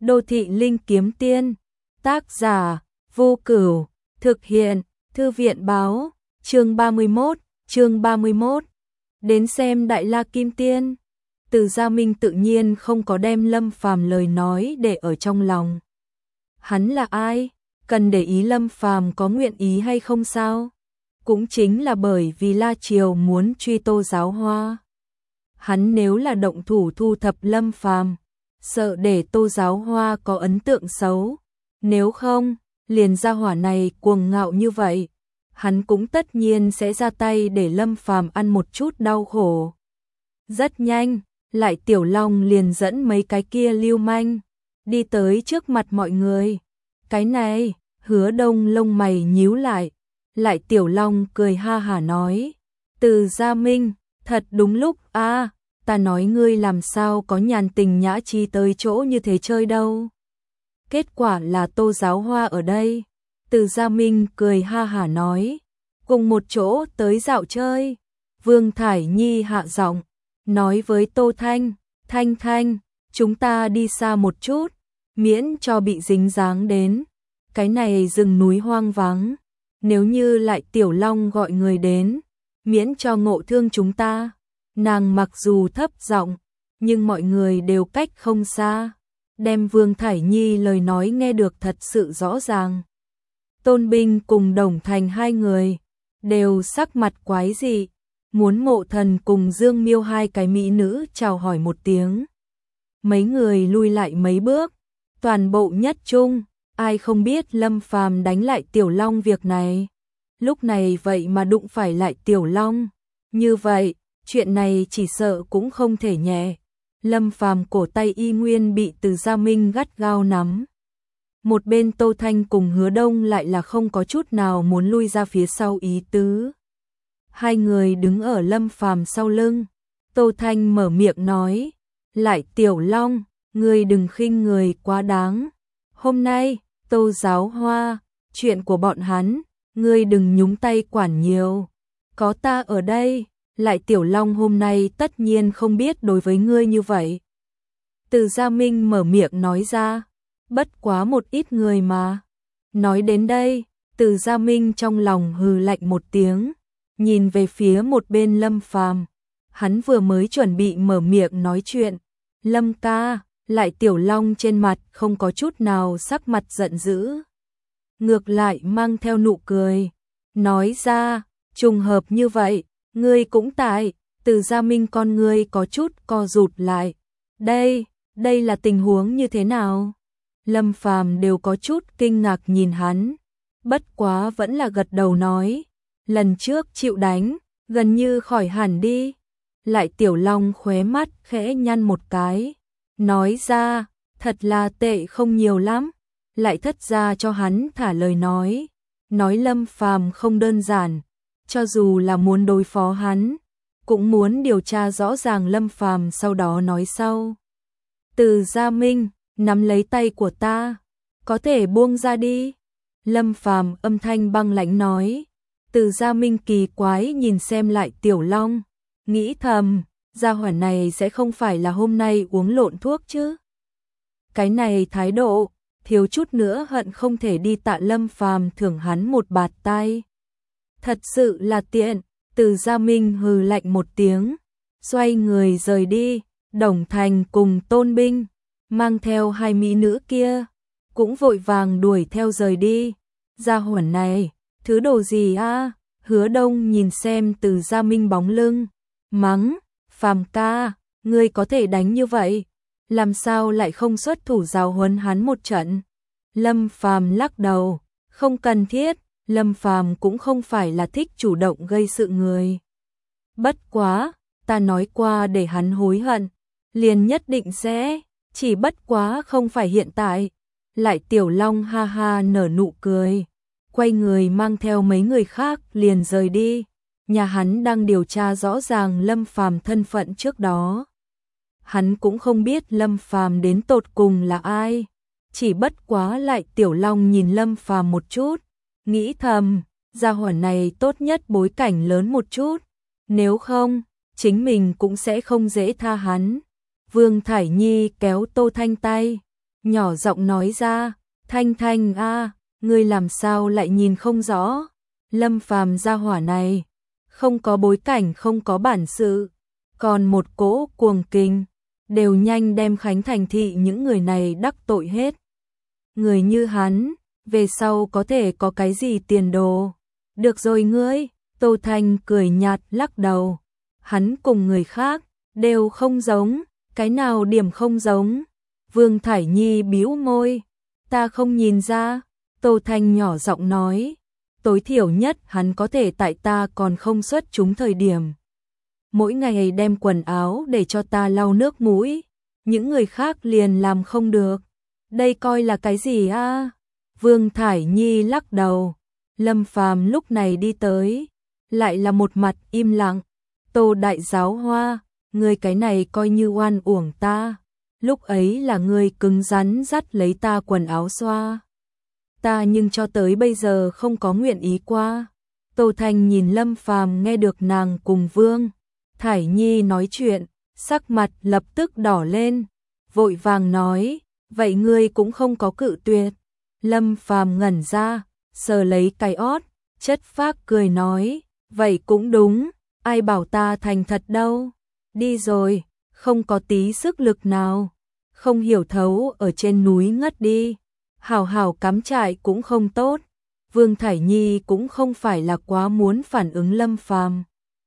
Đô thị linh kiếm tiên, tác giả, Vô Cửu, thực hiện, Thư viện báo, chương 31, đến xem Đại La Kim Tiên. Từ Gia Minh tự nhiên không có đem Lâm Phàm lời nói để ở trong lòng. Hắn là ai? Cần để ý Lâm Phàm có nguyện ý hay không sao? Cũng chính là bởi vì La Triều muốn truy Tô Giáo Hoa. Hắn nếu là động thủ thu thập Lâm Phàm, sợ để Tô Giáo Hoa có ấn tượng xấu. Nếu không, liền gia hỏa này cuồng ngạo như vậy, hắn cũng tất nhiên sẽ ra tay để Lâm Phàm ăn một chút đau khổ. Rất nhanh, Lại Tiểu Long liền dẫn mấy cái kia lưu manh đi tới trước mặt mọi người. Cái này, Hứa Đông lông mày nhíu lại. Lại Tiểu Long cười ha hả nói, Từ Gia Minh, thật đúng lúc a, ta nói ngươi làm sao có nhàn tình nhã chi tới chỗ như thế chơi đâu. Kết quả là Tô Giáo Hoa ở đây. Từ Gia Minh cười ha hả nói, cùng một chỗ tới dạo chơi. Vương Thải Nhi hạ giọng, nói với Tô Thanh, Thanh Thanh, chúng ta đi xa một chút, miễn cho bị dính dáng đến. Cái này rừng núi hoang vắng, nếu như Lại Tiểu Long gọi người đến, miễn cho ngộ thương chúng ta. Nàng mặc dù thấp giọng, nhưng mọi người đều cách không xa, đem Vương Thải Nhi lời nói nghe được thật sự rõ ràng. Tôn Binh cùng Đồng Thành hai người đều sắc mặt quái dị, muốn Mộ Thần cùng Dương Miêu hai cái mỹ nữ chào hỏi một tiếng. Mấy người lui lại mấy bước, toàn bộ nhất trung, ai không biết Lâm Phàm đánh Lại Tiểu Long việc này. Lúc này vậy mà đụng phải Lại Tiểu Long, như vậy, chuyện này chỉ sợ cũng không thể nhẹ. Lâm Phàm cổ tay y nguyên bị Từ Gia Minh gắt gao nắm. Một bên Tô Thanh cùng Hứa Đông lại là không có chút nào muốn lui ra phía sau ý tứ. Hai người đứng ở Lâm Phàm sau lưng. Tô Thanh mở miệng nói, Lại Tiểu Long, ngươi đừng khinh người quá đáng. Hôm nay, Tô Giáo Hoa, chuyện của bọn hắn, ngươi đừng nhúng tay quản nhiều. Có ta ở đây, Lại Tiểu Long hôm nay tất nhiên không biết đối với ngươi như vậy. Từ Gia Minh mở miệng nói ra, bất quá một ít người mà. Nói đến đây, Từ Gia Minh trong lòng hừ lạnh một tiếng, nhìn về phía một bên Lâm Phàm. Hắn vừa mới chuẩn bị mở miệng nói chuyện, Lâm ca, Lại Tiểu Long trên mặt không có chút nào sắc mặt giận dữ, ngược lại mang theo nụ cười, nói ra, trùng hợp như vậy, ngươi cũng tại. Từ Gia Minh con ngươi có chút co rụt lại. Đây là tình huống như thế nào? Lâm Phàm đều có chút kinh ngạc nhìn hắn, bất quá vẫn là gật đầu nói, lần trước chịu đánh, gần như khỏi hẳn đi. Lại Tiểu Long khóe mắt khẽ nhăn một cái, nói ra, thật là tệ không nhiều lắm. Lại Thất gia cho hắn thả lời nói Lâm Phàm không đơn giản, cho dù là muốn đối phó hắn, cũng muốn điều tra rõ ràng Lâm Phàm. Sau đó nói sau, Từ Gia Minh, nắm lấy tay của ta, có thể buông ra đi. Lâm Phàm âm thanh băng lãnh nói. Từ Gia Minh kỳ quái nhìn xem Lại Tiểu Long, nghĩ thầm, gia hỏa này sẽ không phải là hôm nay uống lộn thuốc chứ. Cái này thái độ, thiếu chút nữa hận không thể đi tạ Lâm Phàm thưởng hắn một bạt tai. Thật sự là tiện. Từ Gia Minh hừ lạnh một tiếng, xoay người rời đi. Đồng Thành cùng Tôn Binh mang theo hai mỹ nữ kia cũng vội vàng đuổi theo rời đi. Gia hỏa này, thứ đồ gì a? Hứa Đông nhìn xem Từ Gia Minh bóng lưng, mắng, Phàm ca, ngươi có thể đánh như vậy, làm sao lại không xuất thủ giáo huấn hắn một trận? Lâm Phàm lắc đầu, không cần thiết. Lâm Phàm cũng không phải là thích chủ động gây sự người. Bất quá, ta nói qua để hắn hối hận, liền nhất định sẽ, chỉ bất quá không phải hiện tại. Lại Tiểu Long ha ha nở nụ cười, quay người mang theo mấy người khác liền rời đi. Nhà hắn đang điều tra rõ ràng Lâm Phàm thân phận trước đó. Hắn cũng không biết Lâm Phàm đến tột cùng là ai, chỉ bất quá Lại Tiểu Long nhìn Lâm Phàm một chút, nghĩ thầm, gia hỏa này tốt nhất bối cảnh lớn một chút, nếu không, chính mình cũng sẽ không dễ tha hắn. Vương Thải Nhi kéo Tô Thanh tay, nhỏ giọng nói ra, Thanh Thanh a, ngươi làm sao lại nhìn không rõ? Lâm Phàm gia hỏa này, không có bối cảnh, không có bản sự, còn một cỗ cuồng kinh, đều nhanh đem Khánh Thành thị những người này đắc tội hết. Người như hắn, về sau có thể có cái gì tiền đồ? Được rồi ngươi, Tô Thanh cười nhạt lắc đầu. Hắn cùng người khác đều không giống, cái nào điểm không giống? Vương Thải Nhi bĩu môi, ta không nhìn ra. Tô Thanh nhỏ giọng nói, tối thiểu nhất hắn có thể tại ta còn không xuất chúng thời điểm, mỗi ngày đem quần áo để cho ta lau nước mũi, những người khác liền làm không được. Đây coi là cái gì a? Vương Thải Nhi lắc đầu. Lâm Phàm lúc này đi tới, lại là một mặt im lặng. Tô đại giáo hoa, ngươi cái này coi như oan uổng ta. Lúc ấy là ngươi cứng rắn dắt lấy ta quần áo xoa. Ta nhưng cho tới bây giờ không có nguyện ý qua. Tô Thanh nhìn Lâm Phàm, nghe được nàng cùng Vương Thải Nhi nói chuyện, sắc mặt lập tức đỏ lên, vội vàng nói, vậy ngươi cũng không có cự tuyệt. Lâm Phàm ngẩn ra, sờ lấy cái ót, chất phác cười nói, vậy cũng đúng, ai bảo ta thành thật đâu. Đi rồi, không có tí sức lực nào, không hiểu thấu ở trên núi ngất đi, hảo hảo cắm trại cũng không tốt. Vương Thải Nhi cũng không phải là quá muốn phản ứng Lâm Phàm.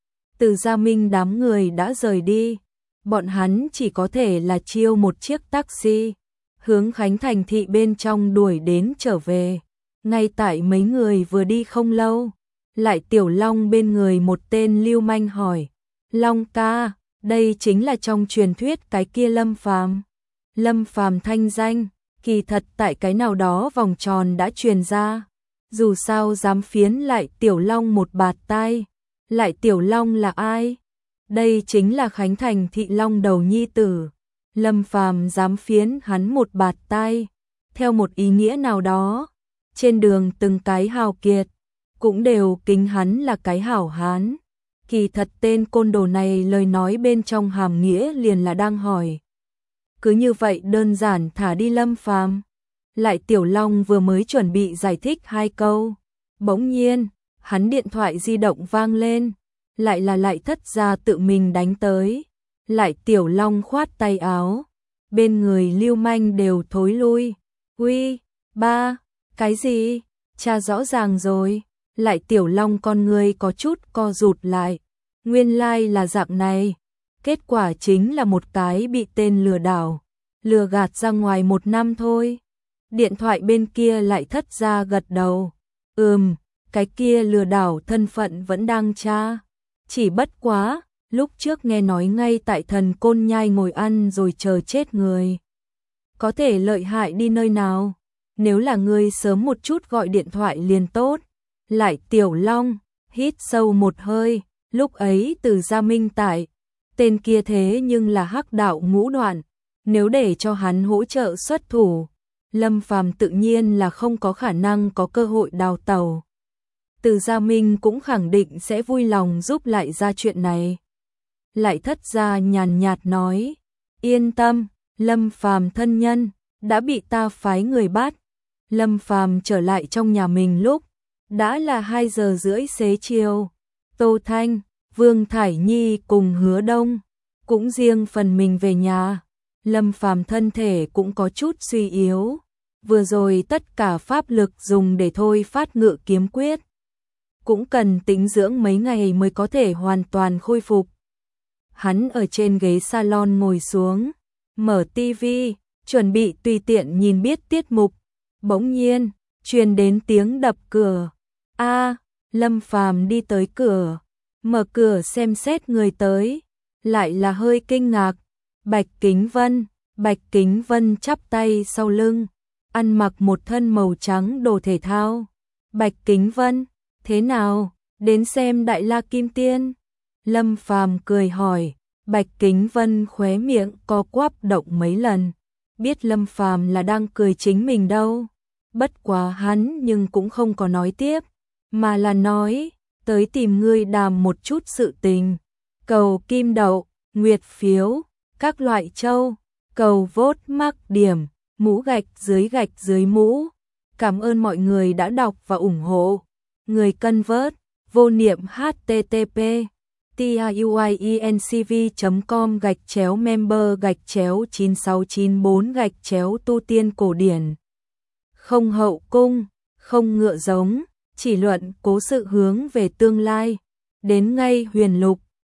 Từ Gia Minh đám người đã rời đi, bọn hắn chỉ có thể là chiêu một chiếc taxi, hướng Khánh Thành thị bên trong đuổi đến trở về. Ngay tại mấy người vừa đi không lâu, lại Tiểu Long bên người một tên lưu manh hỏi, Long ca, đây chính là trong truyền thuyết cái kia Lâm Phàm. Lâm Phàm thanh danh, kỳ thật tại cái nào đó vòng tròn đã truyền ra, dù sao dám phiến lại Tiểu Long một bạt tai. Lại Tiểu Long là ai? Đây chính là Khánh Thành thị Long đầu nhi tử. Lâm Phàm dám phiến hắn một bạt tai, theo một ý nghĩa nào đó, trên đường từng cái hào kiệt cũng đều kính hắn là cái hảo hán. Kỳ thật tên côn đồ này lời nói bên trong hàm nghĩa liền là đang hỏi. Cứ như vậy đơn giản thả đi Lâm Phàm. Lại Tiểu Long vừa mới chuẩn bị giải thích 2 câu, bỗng nhiên hắn điện thoại di động vang lên, lại là Lại Thất gia tự mình đánh tới. Lại Tiểu Long khoát tay áo, bên người lưu manh đều thối lui. Uy, ba, cái gì? Cha rõ ràng rồi. Lại Tiểu Long con người có chút co rụt lại. Nguyên lai là dạng này. Kết quả chính là một cái bị tên lừa đảo lừa gạt ra ngoài 1 năm thôi. Điện thoại bên kia Lại Thất gia gật đầu. Cái kia lừa đảo thân phận vẫn đang tra. Chỉ bất quá, lúc trước nghe nói ngay tại Thần Côn Nhai ngồi ăn rồi chờ chết người. Có thể lợi hại đi nơi nào? Nếu là ngươi sớm một chút gọi điện thoại liền tốt. Lại Tiểu Long hít sâu một hơi, lúc ấy Từ Gia Minh tại, tên kia thế nhưng là hắc đạo ngũ đoạn, nếu để cho hắn hỗ trợ xuất thủ, Lâm Phàm tự nhiên là không có khả năng có cơ hội đào tẩu. Từ Gia Minh cũng khẳng định sẽ vui lòng giúp Lại ra chuyện này. Lại Thất gia nhàn nhạt nói, yên tâm, Lâm Phàm thân nhân đã bị ta phái người bắt. Lâm Phàm trở lại trong nhà mình lúc đã là 2 giờ rưỡi xế chiều. Tô Thanh, Vương Thải Nhi cùng Hứa Đông cũng riêng phần mình về nhà. Lâm Phàm thân thể cũng có chút suy yếu, vừa rồi tất cả pháp lực dùng để thôi phát Ngự Kiếm Quyết, cũng cần tĩnh dưỡng mấy ngày mới có thể hoàn toàn khôi phục. Hắn ở trên ghế salon ngồi xuống, mở tivi, chuẩn bị tùy tiện nhìn biết tiết mục. Bỗng nhiên, truyền đến tiếng đập cửa. Lâm Phàm đi tới cửa, mở cửa xem xét người tới, lại là hơi kinh ngạc. Bạch Kính Vân chắp tay sau lưng, ăn mặc một thân màu trắng đồ thể thao. Bạch Kính Vân, thế nào, đến xem Đại La Kim Tiên? Lâm Phàm cười hỏi. Bạch Kính Vân khóe miệng co quắp động mấy lần, biết Lâm Phàm là đang cười chính mình đâu. Bất quá hắn nhưng cũng không có nói tiếp, mà là nói, tới tìm ngươi đàm một chút sự tình. Cầu kim đậu, nguyệt phiếu, các loại châu, cầu vote mắc điểm. mũ gạch dưới mũ. Cảm ơn mọi người đã đọc và ủng hộ. Người convert, vô niệm http tiuincv.com/member/9694/tu tiên cổ điển. Không hậu cung, không ngựa giống, chỉ luận cố sự hướng về tương lai. Đến ngay huyền lục,